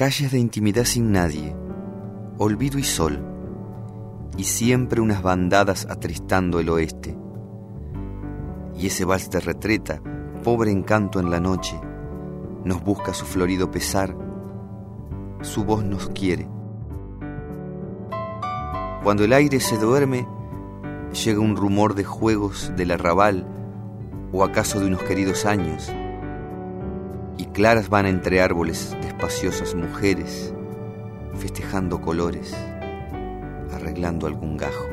Calles de intimidad sin nadie, olvido y sol, y siempre unas bandadas atristando el oeste. Y ese vals de retreta, pobre encanto en la noche, nos busca su florido pesar, su voz nos quiere. Cuando el aire se duerme, llega un rumor de juegos del arrabal, o acaso de unos queridos años, y claras van entre árboles de espaciosas mujeres, festejando colores, arreglando algún gajo.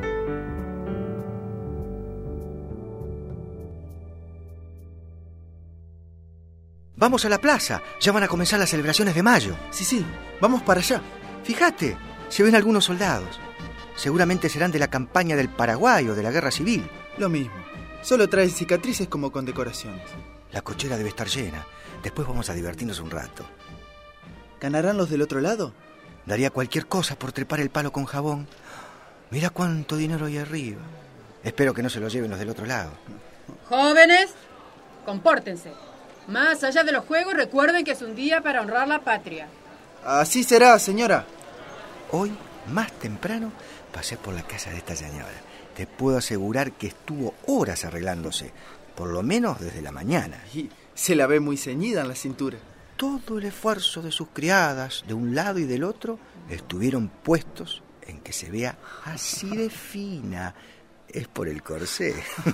Vamos a la plaza, ya van a comenzar las celebraciones de mayo. Sí, vamos para allá. Fíjate, se ven algunos soldados. Seguramente serán de la campaña del Paraguay o de la Guerra Civil. Lo mismo, solo traen cicatrices como condecoraciones. La cochera debe estar llena. Después vamos a divertirnos un rato. ¿Ganarán los del otro lado? Daría cualquier cosa por trepar el palo con jabón. Mira cuánto dinero hay arriba. Espero que no se lo lleven los del otro lado. Jóvenes, compórtense. Más allá de los juegos, recuerden que es un día para honrar la patria. Así será, señora. Hoy, más temprano, pasé por la casa de esta señora. Te puedo asegurar que estuvo horas arreglándose, por lo menos desde la mañana. Y se la ve muy ceñida en la cintura. Todo el esfuerzo de sus criadas, de un lado y del otro, estuvieron puestos en que se vea así de fina. Es por el corsé.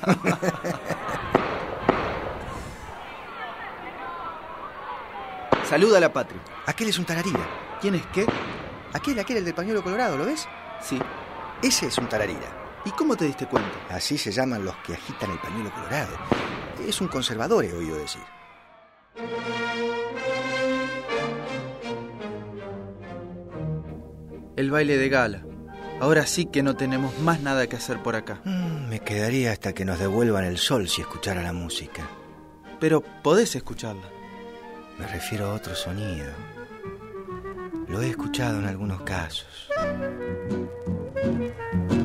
Saluda a la patria. Aquel es un tararira. ¿Quién es qué? Aquel, el del pañuelo colorado, ¿lo ves? Sí. Ese es un tararira. ¿Y cómo te diste cuenta? Así se llaman los que agitan el pañuelo colorado. Es un conservador, he oído decir. El baile de gala. Ahora sí que no tenemos más nada que hacer por acá. Me quedaría hasta que nos devuelvan el sol si escuchara la música. Pero podés escucharla. Me refiero a otro sonido. Lo he escuchado en algunos casos.